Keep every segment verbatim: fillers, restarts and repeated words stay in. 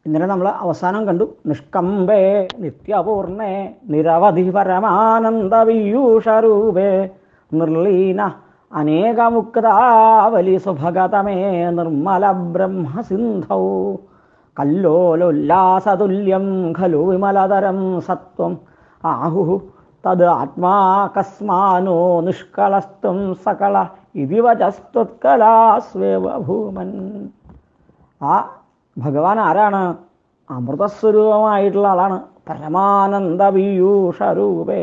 ഇന്നലെ നമ്മൾ അവസാനം കണ്ടു നിഷ്കമ്പേ നിത്യപൂർണേ നിരവധി പരമാനന്ദ വിയൂഷരൂപേ നിർലീന അനേകമുക്താവലി സുഭഗതമേ നിർമ്മല ബ്രഹ്മസിന്ധൗ കല്ലോലോല്ലാസതുല്യം ഖലു വിമലതരം സത്വം ആഹു തത് ആത്മാ കസ്മാനോ നിഷ്കളസ്തും സകള ഇതി വചസ്ത്വത്കലാസ്വേവ ഭൂമൻ. ആ ഭഗവാൻ ആരാണ്? അമൃതസ്വരൂപമായിട്ടുള്ള ആളാണ്. പരമാനന്ദ പീയൂഷരൂപേ.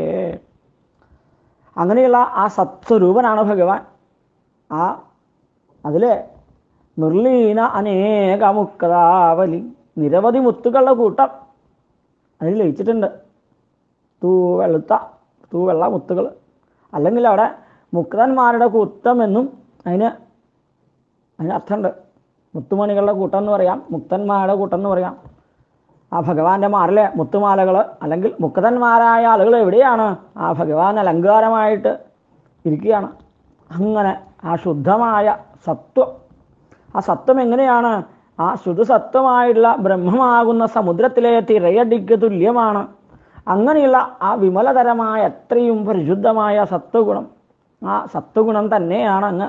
അങ്ങനെയുള്ള ആ സത്സ്വരൂപനാണ് ഭഗവാൻ. ആ അതിൽ നിർലീന അനേക മുക്താവലി, നിരവധി മുത്തുകളുടെ കൂട്ടം അതിൽ ലയിച്ചിട്ടുണ്ട്. തൂ വെളുത്ത തൂ വെള്ള മുത്തുകൾ, അല്ലെങ്കിൽ അവിടെ മുക്തന്മാരുടെ കൂട്ടം എന്നും അതിന് അതിന് അർത്ഥമുണ്ട്. മുത്തുമണികളുടെ കൂട്ടം എന്ന് പറയാം, മുക്തന്മാരുടെ കൂട്ടം എന്ന് പറയാം. ആ ഭഗവാന്റെ മാറിലെ മുത്തുമാലകൾ അല്ലെങ്കിൽ മുക്തന്മാരായ ആളുകൾ എവിടെയാണ്? ആ ഭഗവാൻ അലങ്കാരമായിട്ട് ഇരിക്കുകയാണ്. അങ്ങനെ ആ ശുദ്ധമായ സത്വം, ആ സത്വം എങ്ങനെയാണ്? ആ ശുദ്ധസത്വമായിട്ടുള്ള ബ്രഹ്മമാകുന്ന സമുദ്രത്തിലെ തിരയടിക്ക് തുല്യമാണ്. അങ്ങനെയുള്ള ആ വിമലതരമായ എത്രയും പരിശുദ്ധമായ സത്വഗുണം, ആ സത്വഗുണം തന്നെയാണ് അങ്ങ്.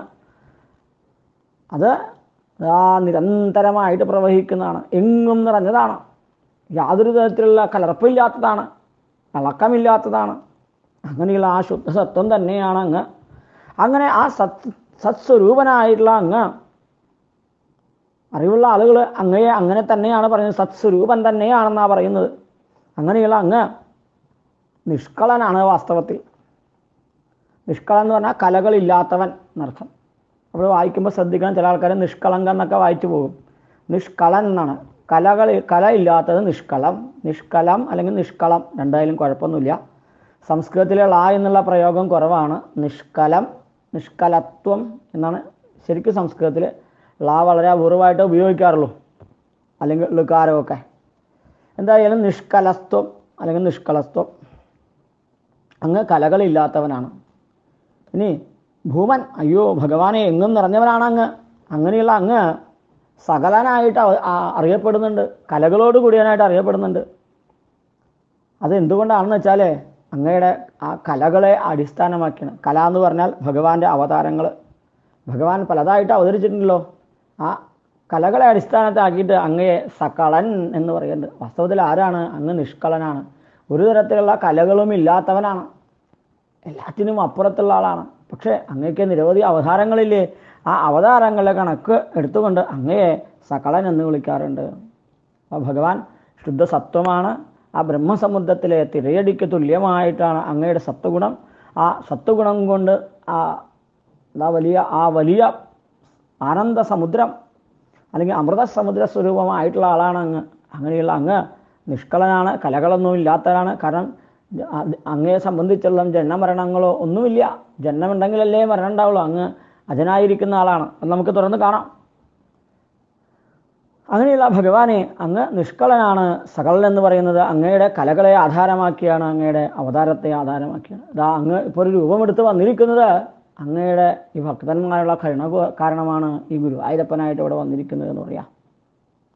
അത് ആ നിരന്തരമായിട്ട് പ്രവഹിക്കുന്നതാണ്, എങ്ങും നിറഞ്ഞതാണ്, യാതൊരു തരത്തിലുള്ള കലർപ്പില്ലാത്തതാണ്, അളക്കമില്ലാത്തതാണ്. അങ്ങനെയുള്ള ആ ശുദ്ധസത്വം തന്നെയാണ് അങ്ങ്. അങ്ങനെ ആ സത് സത്സ്വരൂപനായിട്ടുള്ള അങ്ങ്, അറിവുള്ള ആളുകൾ അങ്ങയെ അങ്ങനെ തന്നെയാണ് പറയുന്നത്, സത്സ്വരൂപൻ തന്നെയാണെന്നാണ് പറയുന്നത്. അങ്ങനെയുള്ള അങ്ങ് നിഷ്കളനാണ് വാസ്തവത്തിൽ. നിഷ്കളൻ എന്ന് പറഞ്ഞാൽ കലകളില്ലാത്തവൻ എന്നർത്ഥം. അപ്പോൾ വായിക്കുമ്പോൾ ശ്രദ്ധിക്കണം, ചില ആൾക്കാർ നിഷ്കളങ്കം എന്നൊക്കെ വായിച്ചു പോകും. നിഷ്കളൻ എന്നാണ്. കലകൾ കല ഇല്ലാത്തത് നിഷ്കളം. നിഷ്കലം അല്ലെങ്കിൽ നിഷ്കളം രണ്ടായാലും കുഴപ്പമൊന്നുമില്ല. സംസ്കൃതത്തിലെ ള എന്നുള്ള പ്രയോഗം കുറവാണ്. നിഷ്കലം, നിഷ്കലത്വം എന്നാണ് ശരിക്കും സംസ്കൃതത്തിൽ. ള വളരെ അപൂർവമായിട്ട് ഉപയോഗിക്കാറുള്ളൂ, അല്ലെങ്കിൽ ളുകാരമൊക്കെ. എന്തായാലും നിഷ്കലസ്ത്വം അല്ലെങ്കിൽ നിഷ്കളസ്ത്വം, അങ്ങ് കലകളില്ലാത്തവനാണ്. ഇനി ഭൂമൻ, അയ്യോ ഭഗവാനെ എങ്ങും നിറഞ്ഞവനാണ് അങ്ങ്. അങ്ങനെയുള്ള അങ്ങ് സകലനായിട്ട് അറിയപ്പെടുന്നുണ്ട്, കലകളോട് കൂടിയവനായിട്ട് അറിയപ്പെടുന്നുണ്ട്. അത് എന്തുകൊണ്ടാണെന്ന് വെച്ചാൽ അങ്ങയുടെ ആ കലകളെ അടിസ്ഥാനമാക്കിയാണ്. കല എന്ന് പറഞ്ഞാൽ ഭഗവാന്റെ അവതാരങ്ങൾ. ഭഗവാൻ പലതായിട്ട് അവതരിച്ചിട്ടുണ്ടല്ലോ. ആ കലകളെ അടിസ്ഥാനത്താക്കിയിട്ട് അങ്ങയെ സകളൻ എന്ന് പറയുന്നുണ്ട്. വാസ്തവത്തിൽ ആരാണ്? അങ്ങ് നിഷ്കളനാണ്. ഒരു തരത്തിലുള്ള കലകളും ഇല്ലാത്തവനാണ്, എല്ലാറ്റിനും അപ്പുറത്തുള്ള ആളാണ്. പക്ഷേ അങ്ങയ്ക്ക് നിരവധി അവതാരങ്ങളില്ലേ? ആ അവതാരങ്ങളുടെ കണക്ക് എടുത്തുകൊണ്ട് അങ്ങയെ സകളൻ എന്ന് വിളിക്കാറുണ്ട്. അപ്പോൾ ഭഗവാൻ ശുദ്ധസത്വമാണ്. ആ ബ്രഹ്മസമുദ്രത്തിലെ തിരയടിക്ക് തുല്യമായിട്ടാണ് അങ്ങയുടെ സത്വഗുണം. ആ സത്വഗുണം കൊണ്ട് ആ വലിയ ആ വലിയ ആനന്ദ സമുദ്രം അല്ലെങ്കിൽ അമൃത സമുദ്ര സ്വരൂപമായിട്ടുള്ള ആളാണ് അങ്ങ്. അങ്ങനെയുള്ള അങ്ങ് നിഷ്കളനാണ്, കലകളൊന്നും ഇല്ലാത്തവരാണ്. കാരണം അങ്ങയെ സംബന്ധിച്ചുള്ള ജന്മമരണങ്ങളോ ഒന്നുമില്ല. ജന്മമുണ്ടെങ്കിലല്ലേ മരണം ഉണ്ടാവുള്ളൂ. അങ്ങ് അജനായിരിക്കുന്ന ആളാണ്. അത് നമുക്ക് തുറന്ന് കാണാം. അങ്ങനെയുള്ള ഭഗവാനെ അങ്ങ് നിഷ്കളനാണ്. സകളൻ എന്ന് പറയുന്നത് അങ്ങയുടെ കലകളെ ആധാരമാക്കിയാണ്, അങ്ങയുടെ അവതാരത്തെ ആധാരമാക്കിയാണ്. ഇതാ അങ്ങ് ഇപ്പോൾ ഒരു രൂപമെടുത്ത് വന്നിരിക്കുന്നത് അങ്ങയുടെ ഈ ഭക്തന്മാരുള്ള കരുണ കാരണമാണ് ഈ ഗുരുവായൂരപ്പനായിട്ട് ഇവിടെ വന്നിരിക്കുന്നത് എന്ന് പറയാം.